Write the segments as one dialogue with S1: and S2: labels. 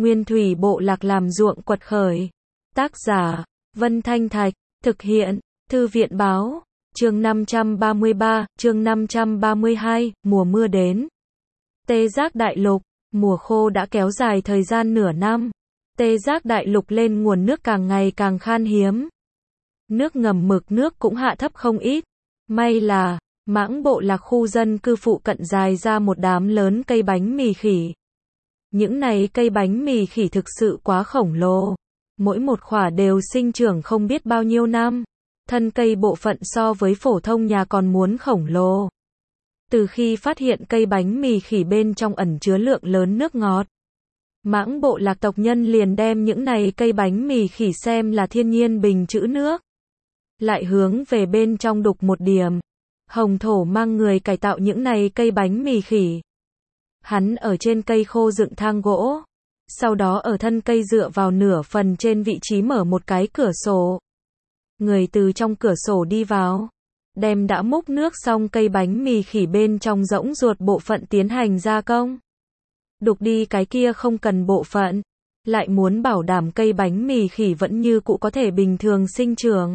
S1: Nguyên thủy bộ lạc làm ruộng quật khởi. Tác giả, Vân Thanh Thạch, thực hiện, Thư viện Báo, chương 533, chương 532, mùa mưa đến. Tê Giác Đại Lục, mùa khô đã kéo dài thời gian nửa năm. Tê Giác Đại Lục lên nguồn nước càng ngày càng khan hiếm. Nước ngầm mực nước cũng hạ thấp không ít. May là, Mãng Bộ Lạc khu dân cư phụ cận dài ra một đám lớn cây bánh mì khỉ. Những này cây bánh mì khỉ thực sự quá khổng lồ. Mỗi một khỏa đều sinh trưởng không biết bao nhiêu năm. Thân cây bộ phận so với phổ thông nhà còn muốn khổng lồ. Từ khi phát hiện cây bánh mì khỉ bên trong ẩn chứa lượng lớn nước ngọt, Mãng Bộ Lạc tộc nhân liền đem những này cây bánh mì khỉ xem là thiên nhiên bình trữ nước. Lại hướng về bên trong đục một điểm. Hồng Thổ mang người cải tạo những này cây bánh mì khỉ. Hắn ở trên cây khô dựng thang gỗ. Sau đó ở thân cây dựa vào nửa phần trên vị trí mở một cái cửa sổ. Người từ trong cửa sổ đi vào. Đem đã múc nước xong cây bánh mì khỉ bên trong rỗng ruột bộ phận tiến hành gia công. Đục đi cái kia không cần bộ phận. Lại muốn bảo đảm cây bánh mì khỉ vẫn như cũ có thể bình thường sinh trưởng.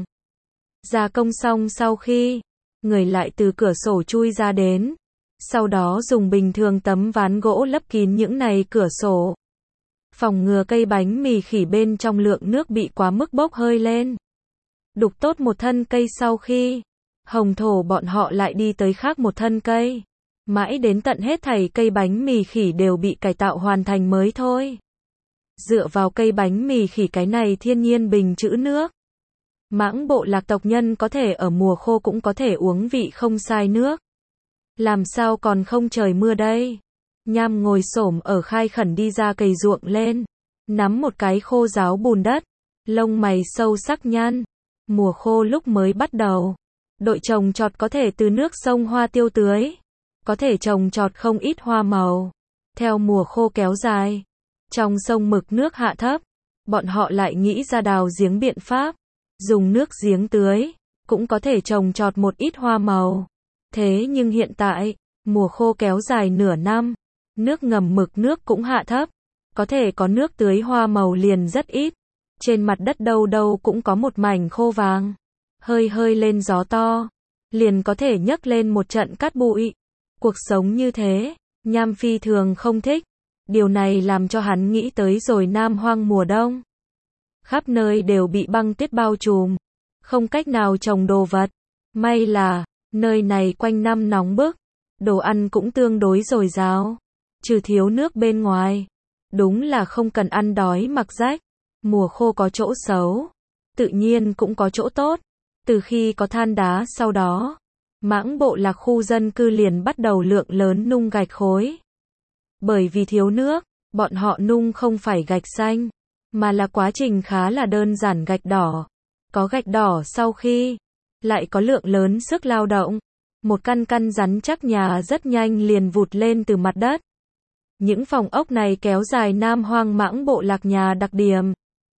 S1: Gia công xong sau khi, người lại từ cửa sổ chui ra đến. Sau đó dùng bình thường tấm ván gỗ lấp kín những này cửa sổ. Phòng ngừa cây bánh mì khỉ bên trong lượng nước bị quá mức bốc hơi lên. Đục tốt một thân cây sau khi, Hồng Thổ bọn họ lại đi tới khác một thân cây. Mãi đến tận hết thảy cây bánh mì khỉ đều bị cải tạo hoàn thành mới thôi. Dựa vào cây bánh mì khỉ cái này thiên nhiên bình trữ nước. Mãng Bộ Lạc tộc nhân có thể ở mùa khô cũng có thể uống vị không sai nước. Làm sao còn không trời mưa đây? Nham ngồi xổm ở khai khẩn đi ra cày ruộng lên. Nắm một cái khô ráo bùn đất. Lông mày sâu sắc nhăn. Mùa khô lúc mới bắt đầu. Đội trồng trọt có thể từ nước sông hoa tiêu tưới. Có thể trồng trọt không ít hoa màu. Theo mùa khô kéo dài. Trong sông mực nước hạ thấp. Bọn họ lại nghĩ ra đào giếng biện pháp. Dùng nước giếng tưới. Cũng có thể trồng trọt một ít hoa màu. Thế nhưng hiện tại, mùa khô kéo dài nửa năm. Nước ngầm mực nước cũng hạ thấp. Có thể có nước tưới hoa màu liền rất ít. Trên mặt đất đâu đâu cũng có một mảnh khô vàng. Hơi hơi lên gió to. Liền có thể nhấc lên một trận cát bụi. Cuộc sống như thế, Nham phi thường không thích. Điều này làm cho hắn nghĩ tới rồi Nam Hoang mùa đông. Khắp nơi đều bị băng tuyết bao trùm. Không cách nào trồng đồ vật. May là, nơi này quanh năm nóng bức. Đồ ăn cũng tương đối dồi dào. Trừ thiếu nước bên ngoài. Đúng là không cần ăn đói mặc rách. Mùa khô có chỗ xấu. Tự nhiên cũng có chỗ tốt. Từ khi có than đá sau đó, Mãng Bộ Lạc khu dân cư liền bắt đầu lượng lớn nung gạch khối. Bởi vì thiếu nước, bọn họ nung không phải gạch xanh, mà là quá trình khá là đơn giản gạch đỏ. Có gạch đỏ sau khi, lại có lượng lớn sức lao động. Một căn căn rắn chắc nhà rất nhanh liền vụt lên từ mặt đất. Những phòng ốc này kéo dài Nam Hoang Mãng Bộ Lạc nhà đặc điểm.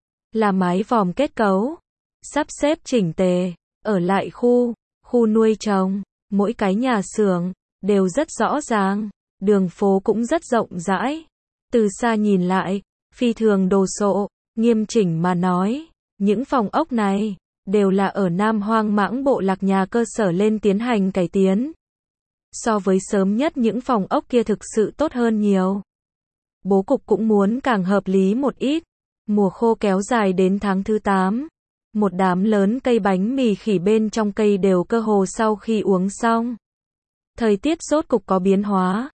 S1: Là mái vòm kết cấu. Sắp xếp chỉnh tề. Ở lại khu nuôi trồng. Mỗi cái nhà xưởng đều rất rõ ràng. Đường phố cũng rất rộng rãi. Từ xa nhìn lại, phi thường đồ sộ. Nghiêm chỉnh mà nói, những phòng ốc này đều là ở Nam Hoang Mãng Bộ Lạc nhà cơ sở lên tiến hành cải tiến. So với sớm nhất những phòng ốc kia thực sự tốt hơn nhiều. Bố cục cũng muốn càng hợp lý một ít. Mùa khô kéo dài đến tháng thứ 8. Một đám lớn cây bánh mì khỉ bên trong cây đều cơ hồ sau khi uống xong. Thời tiết rốt cục có biến hóa.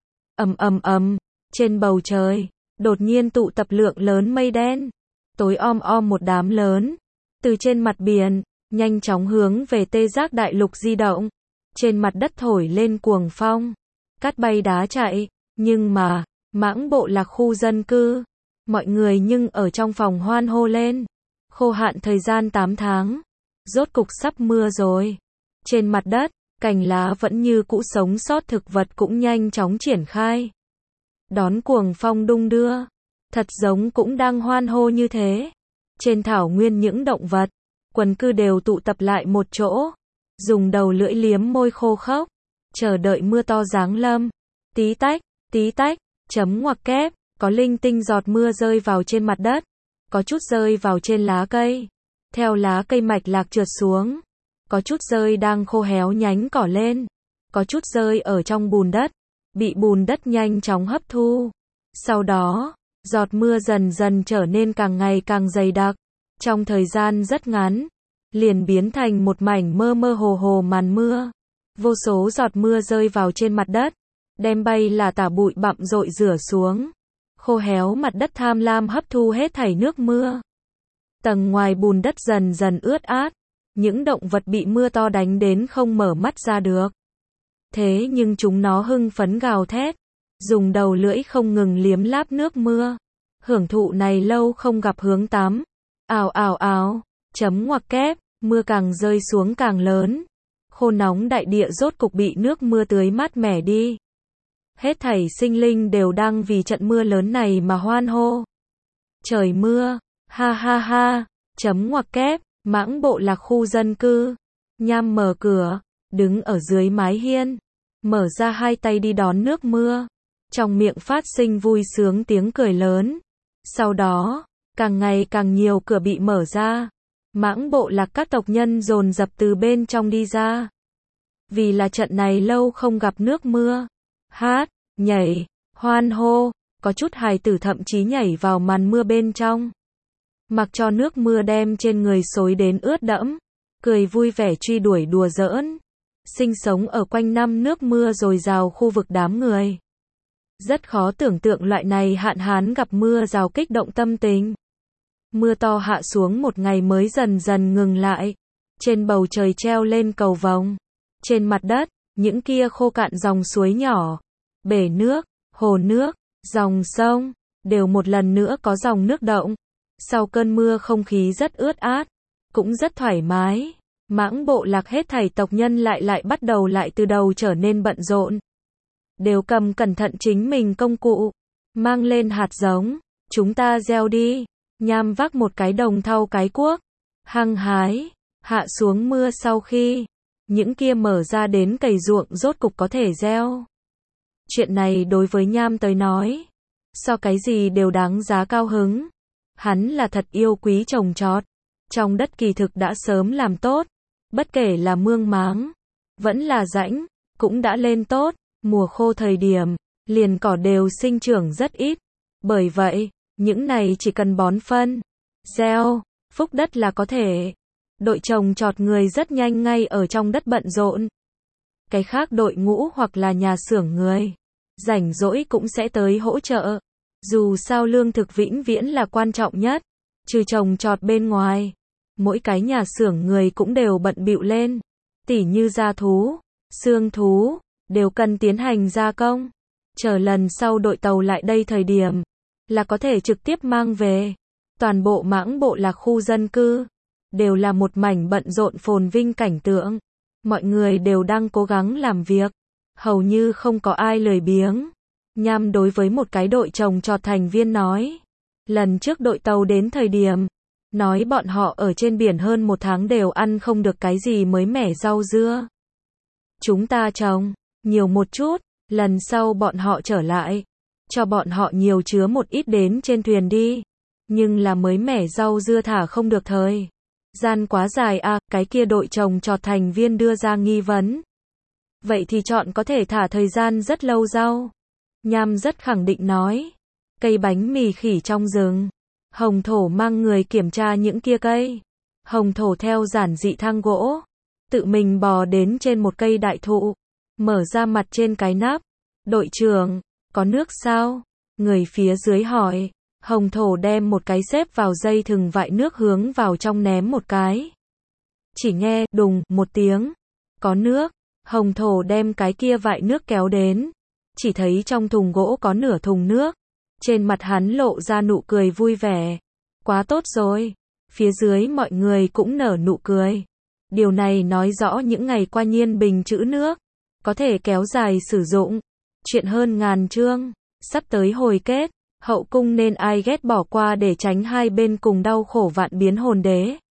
S1: Ầm. Trên bầu trời, đột nhiên tụ tập lượng lớn mây đen. Tối om một đám lớn. Từ trên mặt biển, nhanh chóng hướng về Tê Giác Đại Lục di động. Trên mặt đất thổi lên cuồng phong. Cát bay đá chạy. Nhưng mà, Mãng Bộ Lạc khu dân cư. Mọi người nhưng ở trong phòng hoan hô lên. Khô hạn thời gian 8 tháng. Rốt cục sắp mưa rồi. Trên mặt đất, cành lá vẫn như cũ sống sót thực vật cũng nhanh chóng triển khai. Đón cuồng phong đung đưa. Thật giống cũng đang hoan hô như thế. Trên thảo nguyên những động vật, quần cư đều tụ tập lại một chỗ. Dùng đầu lưỡi liếm môi khô khốc. Chờ đợi mưa to giáng lâm. Tí tách, chấm ngoặc kép. có linh tinh giọt mưa rơi vào trên mặt đất, có chút rơi vào trên lá cây, theo lá cây mạch lạc trượt xuống, có chút rơi đang khô héo nhánh cỏ lên, có chút rơi ở trong bùn đất, bị bùn đất nhanh chóng hấp thu. Sau đó, giọt mưa dần dần trở nên càng ngày càng dày đặc, trong thời gian rất ngắn, liền biến thành một mảnh mơ mơ hồ hồ màn mưa. Vô số giọt mưa rơi vào trên mặt đất, đem bay là tả bụi bặm rội rửa xuống. Khô héo mặt đất tham lam hấp thu hết thảy nước mưa. Tầng ngoài bùn đất dần dần ướt át, những động vật bị mưa to đánh đến không mở mắt ra được. Thế nhưng chúng nó hưng phấn gào thét, dùng đầu lưỡi không ngừng liếm láp nước mưa. Hưởng thụ này lâu không gặp hướng tắm. Ào ào ào, chấm ngoặc kép, mưa càng rơi xuống càng lớn. Khô nóng đại địa rốt cục bị nước mưa tưới mát mẻ đi. Hết thảy sinh linh đều đang vì trận mưa lớn này mà hoan hô. Trời mưa, ha ha ha, chấm ngoặc kép, Mãng Bộ Lạc khu dân cư. Nham mở cửa, đứng ở dưới mái hiên, mở ra hai tay đi đón nước mưa. Trong miệng phát sinh vui sướng tiếng cười lớn. Sau đó, càng ngày càng nhiều cửa bị mở ra. Mãng Bộ Lạc các tộc nhân dồn dập từ bên trong đi ra. Vì là trận này lâu không gặp nước mưa. Hát, nhảy, hoan hô, có chút hài tử thậm chí nhảy vào màn mưa bên trong. Mặc cho nước mưa đem trên người xối đến ướt đẫm, cười vui vẻ truy đuổi đùa giỡn. Sinh sống ở quanh năm nước mưa dồi dào khu vực đám người. Rất khó tưởng tượng loại này hạn hán gặp mưa rào kích động tâm tình. Mưa to hạ xuống một ngày mới dần dần ngừng lại. Trên bầu trời treo lên cầu vồng. Trên mặt đất, những kia khô cạn dòng suối nhỏ, bể nước, hồ nước, dòng sông, đều một lần nữa có dòng nước động. Sau cơn mưa không khí rất ướt át, cũng rất thoải mái. Mãng Bộ Lạc hết thảy tộc nhân lại bắt đầu lại từ đầu trở nên bận rộn. Đều cầm cẩn thận chính mình công cụ, mang lên hạt giống, chúng ta gieo đi. Nham vác một cái đồng thau cái cuốc, hăng hái, hạ xuống mưa sau khi những kia mở ra đến cày ruộng rốt cục có thể gieo. Chuyện này đối với Nham tới nói, so cái gì đều đáng giá cao hứng. Hắn là thật yêu quý trồng trọt, trong đất kỳ thực đã sớm làm tốt, bất kể là mương máng, vẫn là rãnh, cũng đã lên tốt, mùa khô thời điểm, liền cỏ đều sinh trưởng rất ít. Bởi vậy, những này chỉ cần bón phân, gieo, phúc đất là có thể. Đội trồng trọt người rất nhanh ngay ở trong đất bận rộn. Cái khác đội ngũ hoặc là nhà xưởng người, rảnh rỗi cũng sẽ tới hỗ trợ. Dù sao lương thực vĩnh viễn là quan trọng nhất, trừ trồng trọt bên ngoài. Mỗi cái nhà xưởng người cũng đều bận bịu lên. Tỉ như da thú, xương thú, đều cần tiến hành gia công. Chờ lần sau đội tàu lại đây thời điểm, là có thể trực tiếp mang về. Toàn bộ Mãng Bộ Lạc khu dân cư, đều là một mảnh bận rộn phồn vinh cảnh tượng. Mọi người đều đang cố gắng làm việc, hầu như không có ai lười biếng. Nham đối với một cái đội trồng trọt thành viên nói. Lần trước đội tàu đến thời điểm, nói bọn họ ở trên biển hơn một tháng đều ăn không được cái gì mới mẻ rau dưa. Chúng ta trồng nhiều một chút, lần sau bọn họ trở lại, cho bọn họ nhiều chứa một ít đến trên thuyền đi. Nhưng là mới mẻ rau dưa thả không được thời gian quá dài à, cái kia đội trồng trọt thành viên đưa ra nghi vấn. Vậy thì chọn có thể thả thời gian rất lâu rau. Nham rất khẳng định nói. Cây bánh mì khỉ trong rừng. Hồng Thổ mang người kiểm tra những kia cây. Hồng Thổ theo giản dị thang gỗ, tự mình bò đến trên một cây đại thụ, mở ra mặt trên cái nắp. Đội trưởng, có nước sao? Người phía dưới hỏi. Hồng Thổ đem một cái xếp vào dây thừng vại nước hướng vào trong ném một cái. Chỉ nghe đùng một tiếng, có nước. Hồng Thổ đem cái kia vại nước kéo đến, chỉ thấy trong thùng gỗ có nửa thùng nước. Trên mặt hắn lộ ra nụ cười vui vẻ. Quá tốt rồi. Phía dưới mọi người cũng nở nụ cười. Điều này nói rõ những ngày qua Nhiên Bình trữ nước có thể kéo dài sử dụng. Chuyện hơn ngàn chương, sắp tới hồi kết. Hậu cung nên ai ghét bỏ qua để tránh hai bên cùng đau khổ vạn biến hồn đế.